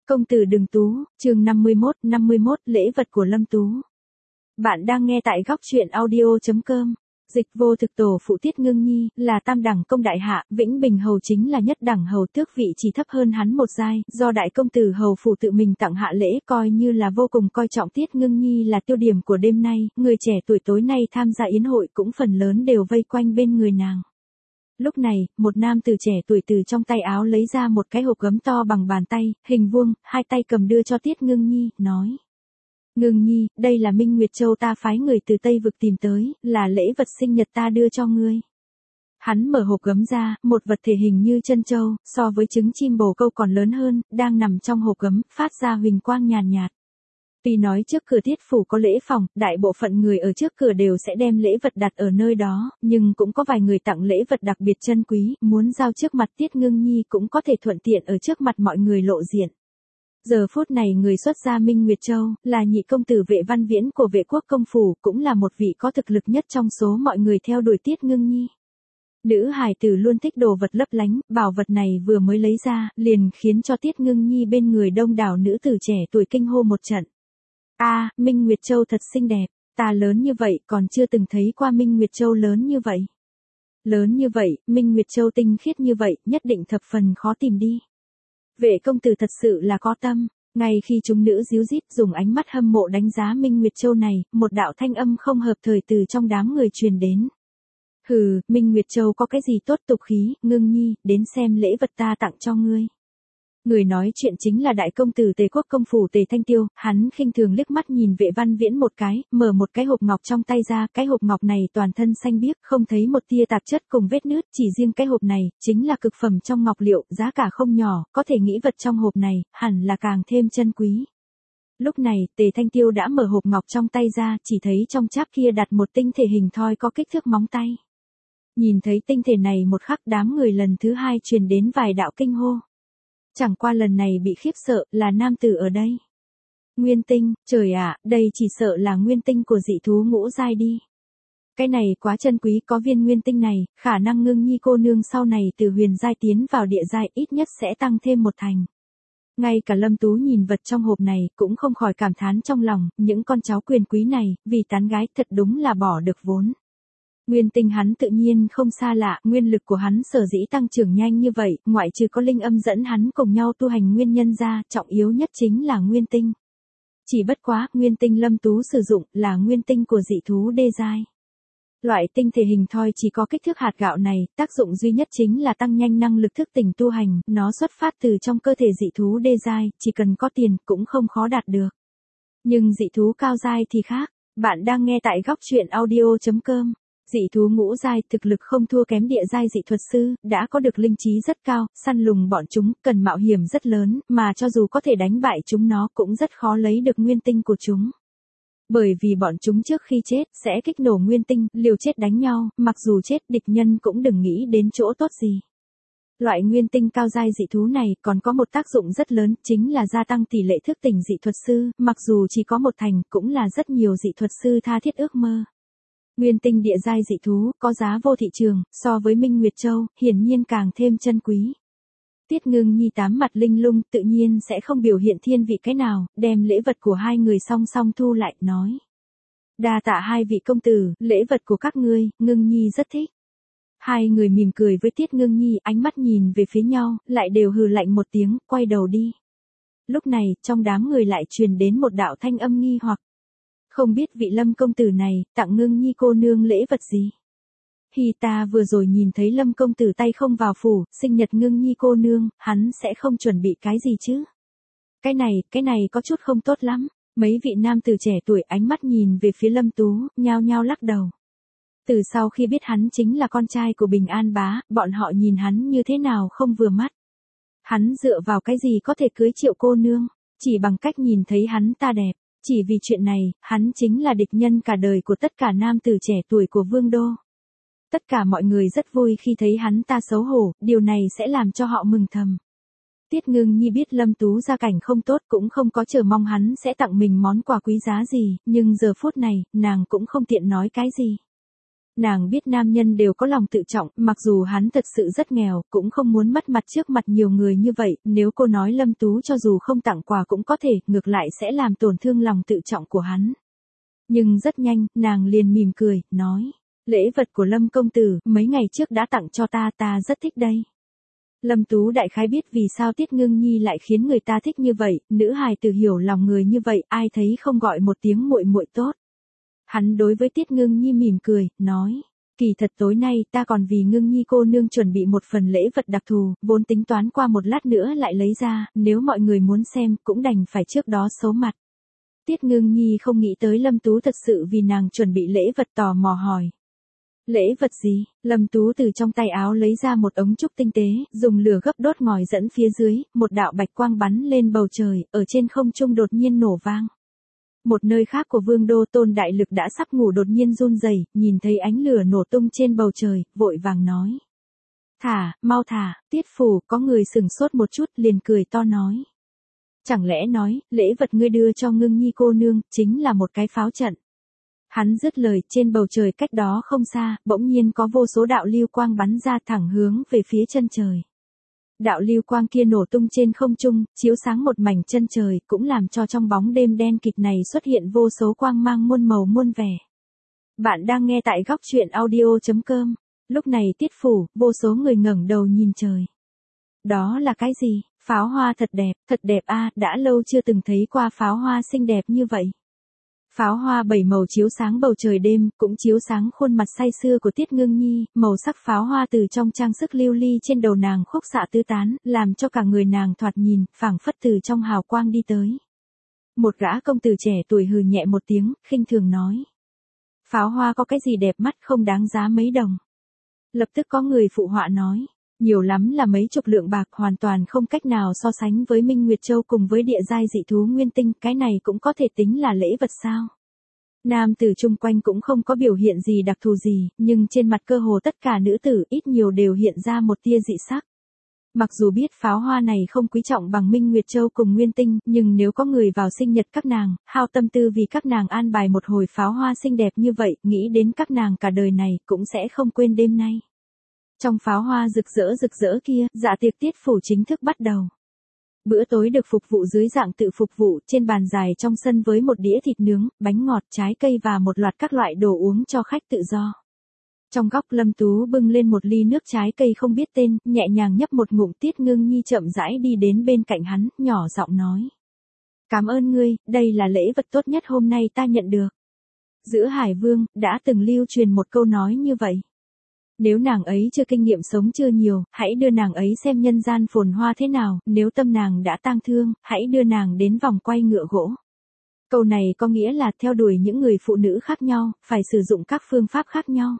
Công tử Đừng Tú, chương 51, lễ vật của Lâm Tú. Bạn đang nghe tại góc truyện audio.com. Dịch vô thực tổ phụ Tiết Ngưng Nhi, là tam đẳng công đại hạ, Vĩnh Bình hầu chính là nhất đẳng hầu, tước vị chỉ thấp hơn hắn một giai, do đại công tử hầu phủ tự mình tặng hạ lễ, coi như là vô cùng coi trọng Tiết Ngưng Nhi là tiêu điểm của đêm nay, người trẻ tuổi tối nay tham gia yến hội cũng phần lớn đều vây quanh bên người nàng. Lúc này, một nam tử trẻ tuổi từ trong tay áo lấy ra một cái hộp gấm to bằng bàn tay, hình vuông, hai tay cầm đưa cho Tiết Ngưng Nhi, nói. Ngưng Nhi, đây là Minh Nguyệt Châu ta phái người từ Tây Vực tìm tới, là lễ vật sinh nhật ta đưa cho ngươi. Hắn mở hộp gấm ra, một vật thể hình như chân châu, so với trứng chim bồ câu còn lớn hơn, đang nằm trong hộp gấm, phát ra huỳnh quang nhàn nhạt. Tuy nói trước cửa Tiết phủ có lễ phòng, đại bộ phận người ở trước cửa đều sẽ đem lễ vật đặt ở nơi đó, nhưng cũng có vài người tặng lễ vật đặc biệt chân quý, muốn giao trước mặt Tiết Ngưng Nhi cũng có thể thuận tiện ở trước mặt mọi người lộ diện. Giờ phút này người xuất gia Minh Nguyệt Châu, là nhị công tử Vệ Văn Viễn của Vệ Quốc công phủ, cũng là một vị có thực lực nhất trong số mọi người theo đuổi Tiết Ngưng Nhi. Nữ hài tử luôn thích đồ vật lấp lánh, bảo vật này vừa mới lấy ra, liền khiến cho Tiết Ngưng Nhi bên người đông đảo nữ tử trẻ tuổi kinh hô một trận. Minh Nguyệt Châu thật xinh đẹp, ta lớn như vậy còn chưa từng thấy qua Minh Nguyệt Châu lớn như vậy. Lớn như vậy, Minh Nguyệt Châu tinh khiết như vậy, nhất định thập phần khó tìm đi. Vệ công tử thật sự là có tâm, ngay khi chúng nữ díu dít dùng ánh mắt hâm mộ đánh giá Minh Nguyệt Châu này, một đạo thanh âm không hợp thời từ trong đám người truyền đến. Hừ, Minh Nguyệt Châu có cái gì tốt tục khí, Ngưng Nhi, đến xem lễ vật ta tặng cho ngươi. Người nói chuyện chính là đại công tử Tề Quốc công phủ Tề Thanh Tiêu, hắn khinh thường liếc mắt nhìn Vệ Văn Viễn một cái, mở một cái hộp ngọc trong tay ra, cái hộp ngọc này toàn thân xanh biếc, không thấy một tia tạp chất cùng vết nứt, chỉ riêng cái hộp này, chính là cực phẩm trong ngọc liệu, giá cả không nhỏ, có thể nghĩ vật trong hộp này, hẳn là càng thêm chân quý. Lúc này, Tề Thanh Tiêu đã mở hộp ngọc trong tay ra, chỉ thấy trong cháp kia đặt một tinh thể hình thoi có kích thước móng tay. Nhìn thấy tinh thể này một khắc đám người lần thứ hai truyền đến vài đạo kinh hô. Chẳng qua lần này bị khiếp sợ, là nam tử ở đây. Nguyên tinh, trời ạ, đây chỉ sợ là nguyên tinh của dị thú ngũ giai đi. Cái này quá chân quý, có viên nguyên tinh này, khả năng Ngưng Nhi cô nương sau này từ huyền giai tiến vào địa giai ít nhất sẽ tăng thêm một thành. Ngay cả Lâm Tú nhìn vật trong hộp này cũng không khỏi cảm thán trong lòng, những con cháu quyền quý này, vì tán gái thật đúng là bỏ được vốn. Nguyên tinh hắn tự nhiên không xa lạ, nguyên lực của hắn sở dĩ tăng trưởng nhanh như vậy, ngoại trừ có linh âm dẫn hắn cùng nhau tu hành nguyên nhân ra, trọng yếu nhất chính là nguyên tinh. Chỉ bất quá, nguyên tinh Lâm Tú sử dụng là nguyên tinh của dị thú đê giai. Loại tinh thể hình thoi chỉ có kích thước hạt gạo này, tác dụng duy nhất chính là tăng nhanh năng lực thức tỉnh tu hành, nó xuất phát từ trong cơ thể dị thú đê giai, chỉ cần có tiền cũng không khó đạt được. Nhưng dị thú cao giai thì khác, bạn đang nghe tại góc truyện audio.com. Dị thú ngũ giai thực lực không thua kém địa giai dị thuật sư, đã có được linh trí rất cao, săn lùng bọn chúng cần mạo hiểm rất lớn, mà cho dù có thể đánh bại chúng nó cũng rất khó lấy được nguyên tinh của chúng. Bởi vì bọn chúng trước khi chết sẽ kích nổ nguyên tinh, liều chết đánh nhau, mặc dù chết địch nhân cũng đừng nghĩ đến chỗ tốt gì. Loại nguyên tinh cao giai dị thú này còn có một tác dụng rất lớn, chính là gia tăng tỷ lệ thức tỉnh dị thuật sư, mặc dù chỉ có một thành cũng là rất nhiều dị thuật sư tha thiết ước mơ. Nguyên tinh địa giai dị thú, có giá vô thị trường, so với Minh Nguyệt Châu, hiển nhiên càng thêm chân quý. Tiết Ngưng Nhi tám mặt linh lung, tự nhiên sẽ không biểu hiện thiên vị cái nào, đem lễ vật của hai người song song thu lại, nói. Đa tạ hai vị công tử, lễ vật của các ngươi, Ngưng Nhi rất thích. Hai người mỉm cười với Tiết Ngưng Nhi, ánh mắt nhìn về phía nhau, lại đều hừ lạnh một tiếng, quay đầu đi. Lúc này, trong đám người lại truyền đến một đạo thanh âm nghi hoặc. Không biết vị Lâm công tử này, tặng Ngưng Nhi cô nương lễ vật gì? Ta vừa rồi nhìn thấy Lâm công tử tay không vào phủ, sinh nhật Ngưng Nhi cô nương, hắn sẽ không chuẩn bị cái gì chứ? Cái này có chút không tốt lắm. Mấy vị nam tử trẻ tuổi ánh mắt nhìn về phía Lâm Tú, nhao nhao lắc đầu. Từ sau khi biết hắn chính là con trai của Bình An bá, bọn họ nhìn hắn như thế nào không vừa mắt. Hắn dựa vào cái gì có thể cưới Triệu cô nương, chỉ bằng cách nhìn thấy hắn ta đẹp. Chỉ vì chuyện này, hắn chính là địch nhân cả đời của tất cả nam tử trẻ tuổi của Vương Đô. Tất cả mọi người rất vui khi thấy hắn ta xấu hổ, điều này sẽ làm cho họ mừng thầm. Tiết Ngưng Nhi biết Lâm Tú gia cảnh không tốt cũng không có chờ mong hắn sẽ tặng mình món quà quý giá gì, nhưng giờ phút này, nàng cũng không tiện nói cái gì. Nàng biết nam nhân đều có lòng tự trọng, mặc dù hắn thật sự rất nghèo, cũng không muốn mất mặt trước mặt nhiều người như vậy, nếu cô nói Lâm Tú cho dù không tặng quà cũng có thể, ngược lại sẽ làm tổn thương lòng tự trọng của hắn. Nhưng rất nhanh, nàng liền mỉm cười, nói, lễ vật của Lâm công tử, mấy ngày trước đã tặng cho ta rất thích đây. Lâm Tú đại khái biết vì sao Tiết Ngưng Nhi lại khiến người ta thích như vậy, nữ hài tử hiểu lòng người như vậy, ai thấy không gọi một tiếng muội muội tốt. Hắn đối với Tiết Ngưng Nhi mỉm cười, nói, kỳ thật tối nay ta còn vì Ngưng Nhi cô nương chuẩn bị một phần lễ vật đặc thù, vốn tính toán qua một lát nữa lại lấy ra, nếu mọi người muốn xem cũng đành phải trước đó xấu mặt. Tiết Ngưng Nhi không nghĩ tới Lâm Tú thật sự vì nàng chuẩn bị lễ vật, tò mò hỏi. Lễ vật gì? Lâm Tú từ trong tay áo lấy ra một ống trúc tinh tế, dùng lửa gấp đốt ngòi dẫn phía dưới, một đạo bạch quang bắn lên bầu trời, ở trên không trung đột nhiên nổ vang. Một nơi khác của vương đô Tôn Đại Lực đã sắp ngủ đột nhiên run rẩy, nhìn thấy ánh lửa nổ tung trên bầu trời, vội vàng nói. Thả, mau thả, Tiết Phủ, có người sửng sốt một chút, liền cười to nói. Chẳng lẽ nói, lễ vật ngươi đưa cho Ngưng Nhi cô nương, chính là một cái pháo trận. Hắn dứt lời, trên bầu trời cách đó không xa, bỗng nhiên có vô số đạo lưu quang bắn ra thẳng hướng về phía chân trời. Đạo lưu quang kia nổ tung trên không trung, chiếu sáng một mảnh chân trời, cũng làm cho trong bóng đêm đen kịt này xuất hiện vô số quang mang muôn màu muôn vẻ. Bạn đang nghe tại góc truyện audio.com. Lúc này Tiết Phủ, vô số người ngẩng đầu nhìn trời. Đó là cái gì? Pháo hoa thật đẹp a, đã lâu chưa từng thấy qua pháo hoa xinh đẹp như vậy. Pháo hoa bảy màu chiếu sáng bầu trời đêm, cũng chiếu sáng khuôn mặt say sưa của Tiết Ngưng Nhi, màu sắc pháo hoa từ trong trang sức lưu ly trên đầu nàng khúc xạ tứ tán, làm cho cả người nàng thoạt nhìn, phảng phất từ trong hào quang đi tới. Một gã công tử trẻ tuổi hừ nhẹ một tiếng, khinh thường nói. Pháo hoa có cái gì đẹp mắt không đáng giá mấy đồng. Lập tức có người phụ họa nói. Nhiều lắm là mấy chục lượng bạc, hoàn toàn không cách nào so sánh với Minh Nguyệt Châu cùng với địa giai dị thú nguyên tinh, cái này cũng có thể tính là lễ vật sao. Nam tử chung quanh cũng không có biểu hiện gì đặc thù gì, nhưng trên mặt cơ hồ tất cả nữ tử ít nhiều đều hiện ra một tia dị sắc. Mặc dù biết pháo hoa này không quý trọng bằng Minh Nguyệt Châu cùng nguyên tinh, nhưng nếu có người vào sinh nhật các nàng, hao tâm tư vì các nàng an bài một hồi pháo hoa xinh đẹp như vậy, nghĩ đến các nàng cả đời này, cũng sẽ không quên đêm nay. Trong pháo hoa rực rỡ kia, dạ tiệc Tiết Phủ chính thức bắt đầu. Bữa tối được phục vụ dưới dạng tự phục vụ, trên bàn dài trong sân với một đĩa thịt nướng, bánh ngọt, trái cây và một loạt các loại đồ uống cho khách tự do. Trong góc Lâm Tú bưng lên một ly nước trái cây không biết tên, nhẹ nhàng nhấp một ngụm. Tiết Ngưng Nhi chậm rãi đi đến bên cạnh hắn, nhỏ giọng nói. Cảm ơn ngươi, đây là lễ vật tốt nhất hôm nay ta nhận được. Giữa Hải Vương, đã từng lưu truyền một câu nói như vậy. Nếu nàng ấy chưa kinh nghiệm sống chưa nhiều, hãy đưa nàng ấy xem nhân gian phồn hoa thế nào, nếu tâm nàng đã tang thương, hãy đưa nàng đến vòng quay ngựa gỗ. Câu này có nghĩa là theo đuổi những người phụ nữ khác nhau, phải sử dụng các phương pháp khác nhau.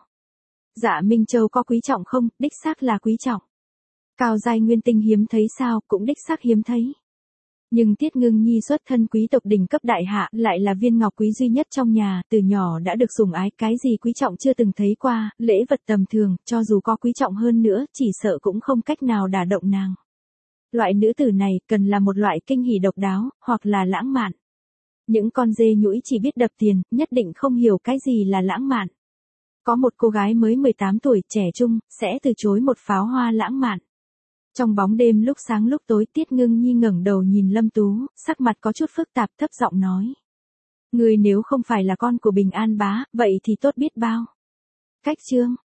Dạ Minh Châu có quý trọng không? Đích xác là quý trọng. Cao giai nguyên tinh hiếm thấy sao? Cũng đích xác hiếm thấy. Nhưng Tiết Ngưng Nhi xuất thân quý tộc đỉnh cấp đại hạ, lại là viên ngọc quý duy nhất trong nhà, từ nhỏ đã được sủng ái, cái gì quý trọng chưa từng thấy qua, lễ vật tầm thường, cho dù có quý trọng hơn nữa, chỉ sợ cũng không cách nào đả động nàng. Loại nữ tử này, cần là một loại kinh hỉ độc đáo, hoặc là lãng mạn. Những con dê nhũi chỉ biết đập tiền, nhất định không hiểu cái gì là lãng mạn. Có một cô gái mới 18 tuổi, trẻ trung, sẽ từ chối một pháo hoa lãng mạn. Trong bóng đêm lúc sáng lúc tối, Tiết Ngưng Nhi ngẩng đầu nhìn Lâm Tú, sắc mặt có chút phức tạp, thấp giọng nói. Người nếu không phải là con của Bình An bá, vậy thì tốt biết bao. Cách chương.